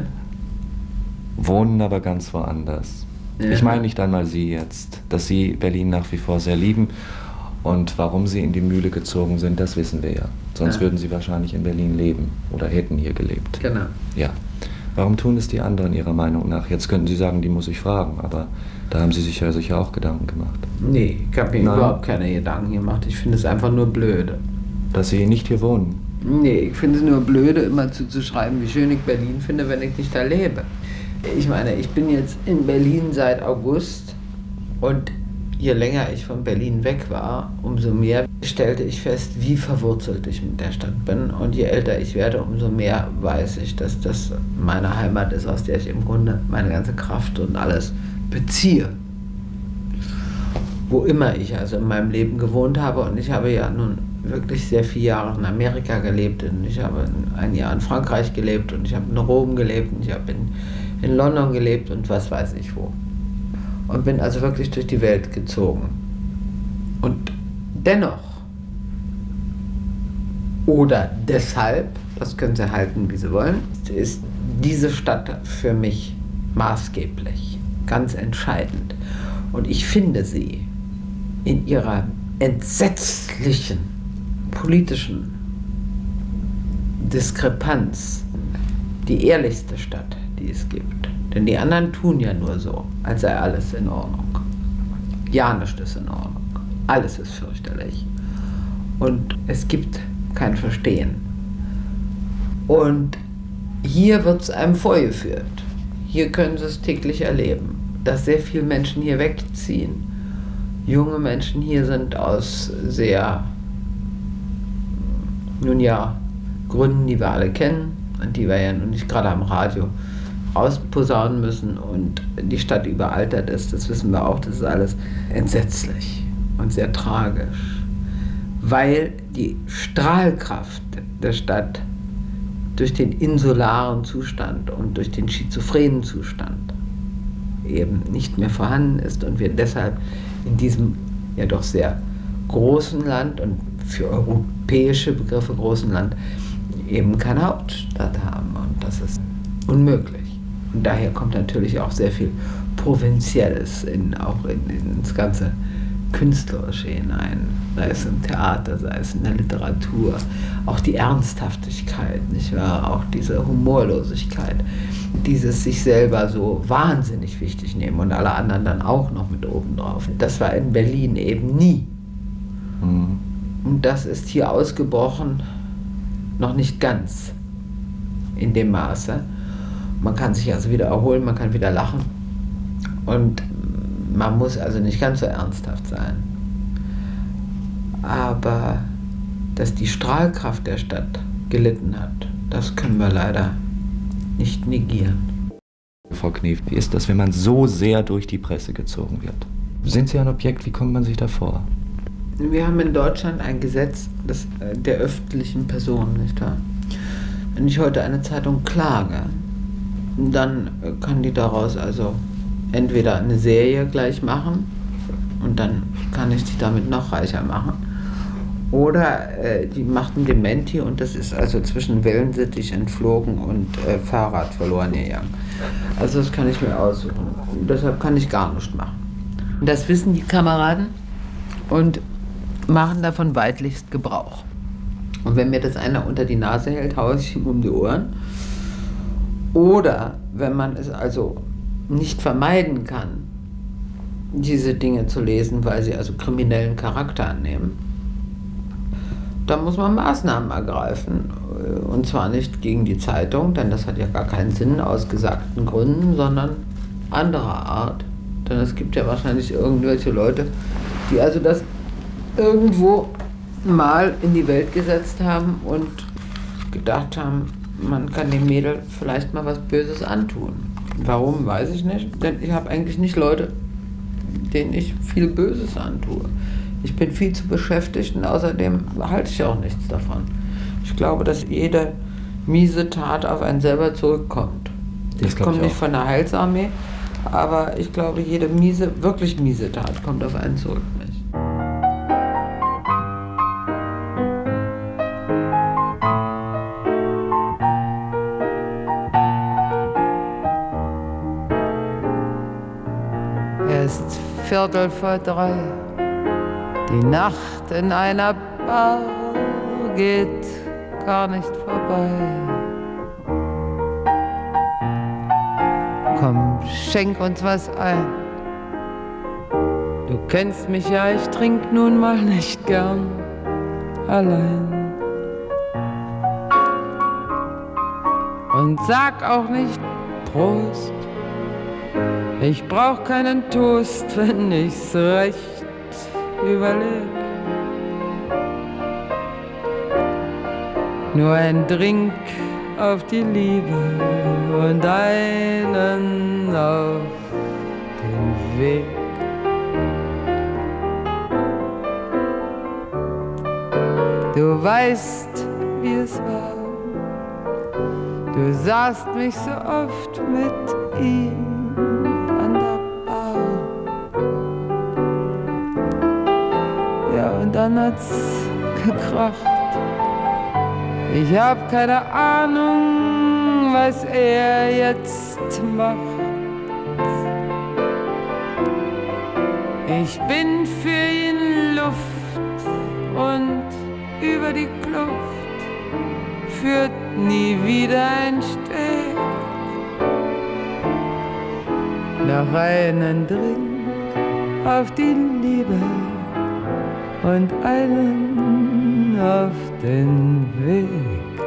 Speaker 6: wohnen aber ganz woanders.
Speaker 3: Ja.
Speaker 6: Ich meine nicht einmal Sie jetzt, dass Sie Berlin nach wie vor sehr lieben. Und warum Sie in die Mühle gezogen sind, das wissen wir ja. Sonst
Speaker 3: Ja.
Speaker 6: würden Sie wahrscheinlich in Berlin leben oder hätten hier gelebt.
Speaker 3: Genau.
Speaker 6: Ja. Warum tun es die anderen Ihrer Meinung nach? Jetzt könnten Sie sagen, die muss ich fragen, aber da haben Sie sich ja sicher auch Gedanken gemacht.
Speaker 3: Nee, ich habe mir
Speaker 6: Nein.
Speaker 3: überhaupt keine Gedanken gemacht. Ich finde es einfach nur blöde.
Speaker 6: Dass Sie nicht hier wohnen?
Speaker 3: Nee, ich finde es nur blöde, immer zu, zu schreiben, wie schön ich Berlin finde, wenn ich nicht da lebe. Ich meine, ich bin jetzt in Berlin seit August und je länger ich von Berlin weg war, umso mehr stellte ich fest, wie verwurzelt ich mit der Stadt bin. Und je älter ich werde, umso mehr weiß ich, dass das meine Heimat ist, aus der ich im Grunde meine ganze Kraft und alles beziehe. Wo immer ich also in meinem Leben gewohnt habe. Und ich habe ja nun wirklich sehr viele Jahre in Amerika gelebt und ich habe ein Jahr in Frankreich gelebt und ich habe in Rom gelebt und ich habe in, in London gelebt und was weiß ich wo. Und bin also wirklich durch die Welt gezogen. Und dennoch, oder deshalb, das können Sie halten, wie Sie wollen, ist diese Stadt für mich maßgeblich, ganz entscheidend. Und ich finde sie in ihrer entsetzlichen politischen Diskrepanz die ehrlichste Stadt, die es gibt. Denn die anderen tun ja nur so, als sei alles in Ordnung. Ja, nichts ist in Ordnung. Alles ist fürchterlich. Und es gibt kein Verstehen. Und hier wird es einem vorgeführt. Hier können Sie es täglich erleben, dass sehr viele Menschen hier wegziehen. Junge Menschen hier sind aus sehr, nun ja, Gründen, die wir alle kennen und die wir ja nun nicht gerade am Radio rausposaunen müssen, und die Stadt überaltert ist, das wissen wir auch, das ist alles entsetzlich und sehr tragisch, weil die Strahlkraft der Stadt durch den insularen Zustand und durch den schizophrenen Zustand eben nicht mehr vorhanden ist und wir deshalb in diesem ja doch sehr großen Land und für europäische Begriffe großen Land eben keine Hauptstadt haben, und das ist unmöglich. Und daher kommt natürlich auch sehr viel Provinzielles in, auch in, in ins ganze Künstlerische hinein, sei es im Theater, sei es in der Literatur, auch die Ernsthaftigkeit, nicht wahr? Auch diese Humorlosigkeit, dieses sich selber so wahnsinnig wichtig nehmen und alle anderen dann auch noch mit oben drauf. Das war in Berlin eben nie. Mhm. Und das ist hier ausgebrochen, noch nicht ganz in dem Maße. Man kann sich also wieder erholen, man kann wieder lachen und man muss also nicht ganz so ernsthaft sein. Aber dass die Strahlkraft der Stadt gelitten hat, das können wir leider nicht negieren.
Speaker 6: Frau Knef, wie ist das, wenn man so sehr durch die Presse gezogen wird? Sind Sie ein Objekt, wie kommt man sich da vor?
Speaker 3: Wir haben in Deutschland ein Gesetz das, der öffentlichen Personen, nicht wahr? Wenn ich heute eine Zeitung klage, dann kann die daraus also entweder eine Serie gleich machen und dann kann ich die damit noch reicher machen, oder äh, die macht ein Dementi und das ist also zwischen Wellensittich entflogen und äh, Fahrrad verloren gegangen. Also das kann ich mir aussuchen. Und deshalb kann ich gar nichts machen. Und das wissen die Kameraden und machen davon weitlichst Gebrauch. Und wenn mir das einer unter die Nase hält, haue ich ihm um die Ohren. Oder wenn man es also nicht vermeiden kann, diese Dinge zu lesen, weil sie also kriminellen Charakter annehmen, dann muss man Maßnahmen ergreifen. Und zwar nicht gegen die Zeitung, denn das hat ja gar keinen Sinn aus gesagten Gründen, sondern anderer Art. Denn es gibt ja wahrscheinlich irgendwelche Leute, die also das irgendwo mal in die Welt gesetzt haben und gedacht haben, man kann dem Mädel vielleicht mal was Böses antun. Warum, weiß ich nicht, denn ich habe eigentlich nicht Leute, denen ich viel Böses antue. Ich bin viel zu beschäftigt und außerdem halte ich auch nichts davon. Ich glaube, dass jede miese Tat auf einen selber zurückkommt. Ich komme nicht von der Heilsarmee, aber ich glaube, jede miese, wirklich miese Tat kommt auf einen zurück. Nicht? Es ist Viertel vor drei. Die Nacht in einer Bar geht gar nicht vorbei. Komm, schenk uns was ein. Du kennst mich ja, ich trink nun mal nicht gern allein. Und sag auch nicht Prost. Ich brauch keinen Toast, wenn ich's recht überleg. Nur ein Drink auf die Liebe und einen auf den Weg. Du weißt, wie es war. Du sahst mich so oft mit ihm an der Bar. Ja, und dann hat's gekracht. Ich hab keine Ahnung, was er jetzt macht. Ich bin für ihn Luft und über die Kluft führt nie wieder ein Steg. Noch einen Drink
Speaker 4: auf die Liebe und einen auf den Weg.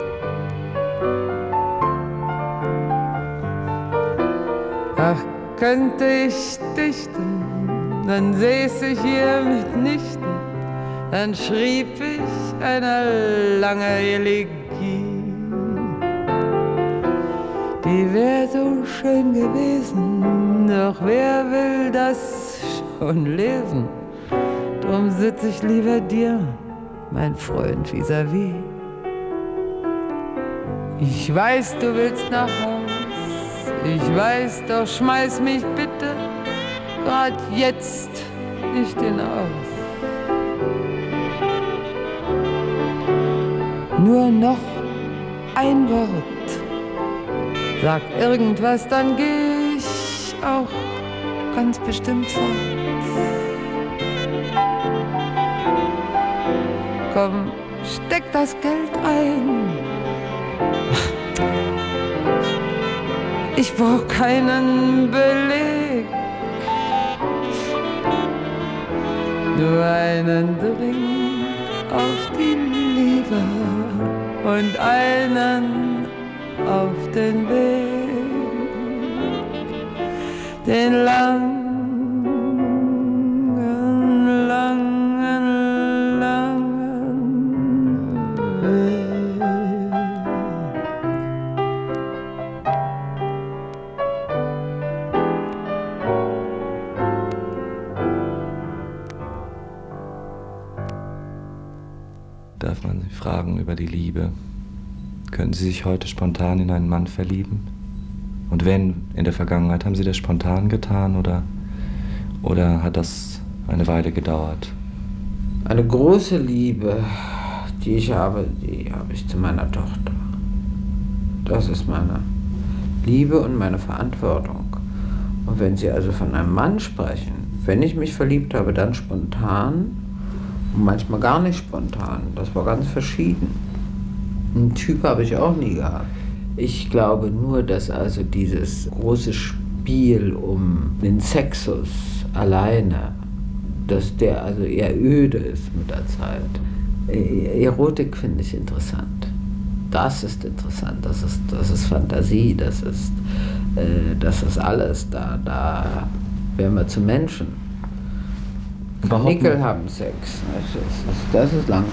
Speaker 4: Ach, könnte ich dichten, dann säß ich hier mitnichten, dann schrieb ich eine lange Elegie. Die wär so schön gewesen, doch wer will das schon lesen? Drum sitz ich lieber dir, mein Freund vis-à-vis. Ich weiß, du willst nach Haus, ich weiß, doch schmeiß mich bitte grad jetzt nicht hinaus. Nur noch ein Wort, sag irgendwas, dann geh ich auch ganz bestimmt fort. Komm, steck das Geld ein. Ich brauch keinen Beleg, nur einen Drink auf die Liebe und einen auf den Weg, den langen, langen, langen Weg.
Speaker 6: Darf man Sie fragen über die Liebe? Können Sie sich heute spontan in einen Mann verlieben? Und wenn, in der Vergangenheit, haben Sie das spontan getan oder, oder hat das eine Weile gedauert?
Speaker 3: Eine große Liebe, die ich habe, die habe ich zu meiner Tochter. Das ist meine Liebe und meine Verantwortung. Und wenn Sie also von einem Mann sprechen, wenn ich mich verliebt habe, dann spontan und manchmal gar nicht spontan. Das war ganz verschieden. Einen Typ habe ich auch nie gehabt. Ich glaube nur, dass also dieses große Spiel um den Sexus alleine, dass der also eher öde ist mit der Zeit. Erotik finde ich interessant. Das ist interessant, das ist, das ist Fantasie, das ist, äh, das ist alles. Da, da werden wir zu Menschen. Kanickel haben Sex. Das ist, das ist langweilig.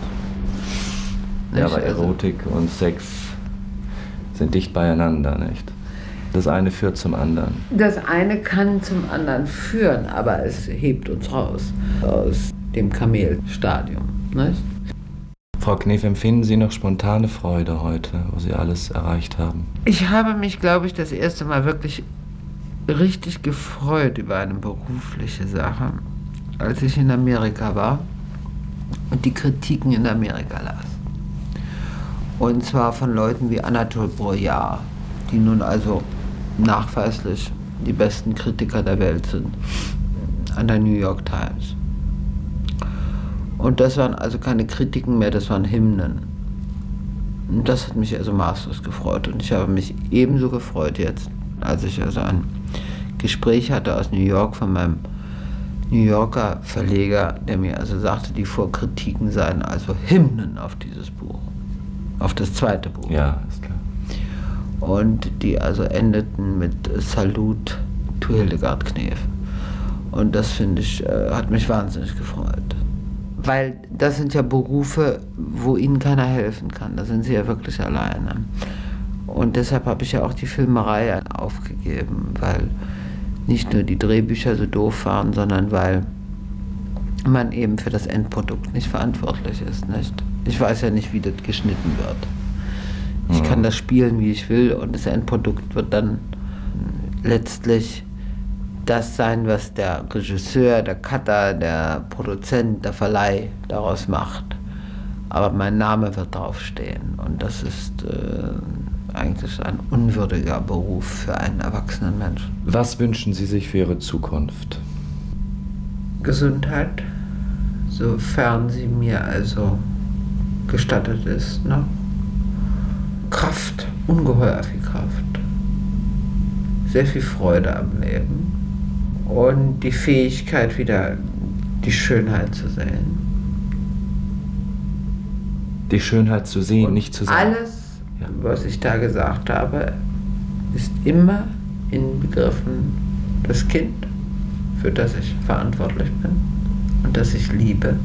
Speaker 6: Ja, aber Erotik und Sex sind dicht beieinander, nicht? Das eine führt zum anderen.
Speaker 3: Das eine kann zum anderen führen, aber es hebt uns raus aus dem Kamelstadium, nicht?
Speaker 6: Frau Knef, empfinden Sie noch spontane Freude heute, wo Sie alles erreicht haben?
Speaker 3: Ich habe mich, glaube ich, das erste Mal wirklich richtig gefreut über eine berufliche Sache, als ich in Amerika war und die Kritiken in Amerika las. Und zwar von Leuten wie Anatole Brouillard, die nun also nachweislich die besten Kritiker der Welt sind, an der New York Times. Und das waren also keine Kritiken mehr, das waren Hymnen. Und das hat mich also maßlos gefreut. Und ich habe mich ebenso gefreut jetzt, als ich also ein Gespräch hatte aus New York von meinem New Yorker Verleger, der mir also sagte, die Vorkritiken seien also Hymnen auf dieses Buch, auf das zweite Buch.
Speaker 6: Ja, ist klar.
Speaker 3: Und die also endeten mit Salut to Hildegard Knef. Und das, finde ich, hat mich wahnsinnig gefreut. Weil das sind ja Berufe, wo ihnen keiner helfen kann. Da sind sie ja wirklich alleine. Und deshalb habe ich ja auch die Filmerei aufgegeben, weil nicht nur die Drehbücher so doof waren, sondern weil man eben für das Endprodukt nicht verantwortlich ist. Nicht? Ich weiß ja nicht, wie das geschnitten wird. Ich kann das spielen, wie ich will, und das Endprodukt wird dann letztlich das sein, was der Regisseur, der Cutter, der Produzent, der Verleih daraus macht. Aber mein Name wird draufstehen, und das ist äh, eigentlich ein unwürdiger Beruf für einen erwachsenen Menschen.
Speaker 6: Was wünschen Sie sich für Ihre Zukunft?
Speaker 3: Gesundheit, sofern sie mir also gestattet ist, ne? Kraft, ungeheuer viel Kraft, sehr viel Freude am Leben und die Fähigkeit, wieder die Schönheit zu sehen.
Speaker 6: Die Schönheit zu sehen,
Speaker 3: Und
Speaker 6: nicht zu sehen.
Speaker 3: Alles, ja. was ich da gesagt habe, ist immer inbegriffen das Kind, für das ich verantwortlich bin und das ich liebe.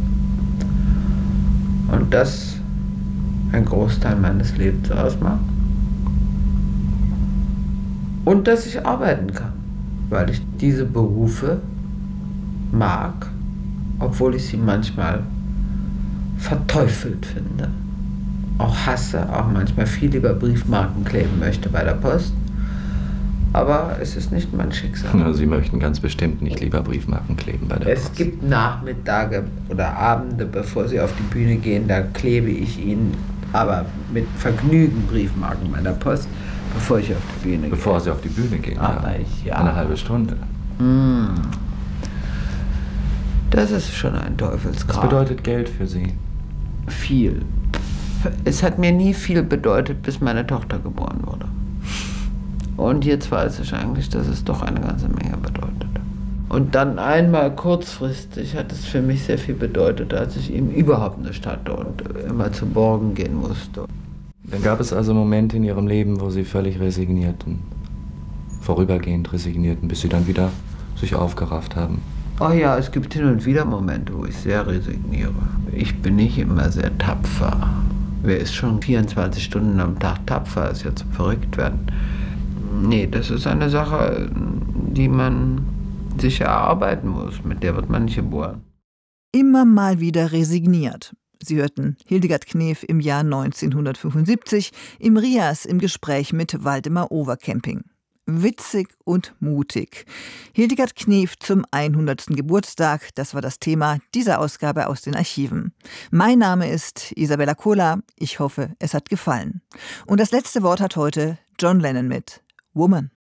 Speaker 3: Und das ein Großteil meines Lebens ausmacht. Und dass ich arbeiten kann, weil ich diese Berufe mag, obwohl ich sie manchmal verteufelt finde. Auch hasse, auch manchmal viel lieber Briefmarken kleben möchte bei der Post. Aber es ist nicht mein Schicksal.
Speaker 6: Na, Sie möchten ganz bestimmt nicht lieber Briefmarken kleben bei der
Speaker 3: Es
Speaker 6: Post.
Speaker 3: gibt Nachmittage oder Abende, bevor Sie auf die Bühne gehen, da klebe ich Ihnen aber mit Vergnügen Briefmarken bei der Post, bevor ich auf die Bühne gehe.
Speaker 6: Bevor Sie auf die Bühne gehen,
Speaker 3: Aber
Speaker 6: ja.
Speaker 3: ich, ja.
Speaker 6: Eine halbe Stunde.
Speaker 3: Mm. Das ist schon ein
Speaker 6: Was
Speaker 3: Teufelsgrab.
Speaker 6: bedeutet Geld für Sie?
Speaker 3: Viel. Es hat mir nie viel bedeutet, bis meine Tochter geboren wurde. Und jetzt weiß ich eigentlich, dass es doch eine ganze Menge bedeutet. Und dann einmal kurzfristig hat es für mich sehr viel bedeutet, als ich eben überhaupt nicht hatte und immer zu Borgen gehen musste.
Speaker 6: Dann gab es also Momente in Ihrem Leben, wo Sie völlig resignierten, vorübergehend resignierten, bis Sie dann wieder sich aufgerafft haben.
Speaker 3: Oh ja, es gibt hin und wieder Momente, wo ich sehr resigniere. Ich bin nicht immer sehr tapfer. Wer ist schon vierundzwanzig Stunden am Tag tapfer, ist ja zum Verrücktwerden. Nee, das ist eine Sache, die man sich erarbeiten muss. Mit der wird man nicht geboren.
Speaker 2: Immer mal wieder resigniert. Sie hörten Hildegard Knef im Jahr neunzehnhundertfünfundsiebzig im Rias im Gespräch mit Waldemar Overcamping. Witzig und mutig. Hildegard Knef zum hundertsten Geburtstag, das war das Thema dieser Ausgabe aus den Archiven. Mein Name ist Isabella Kohler, ich hoffe, es hat gefallen. Und das letzte Wort hat heute John Lennon mit Woman.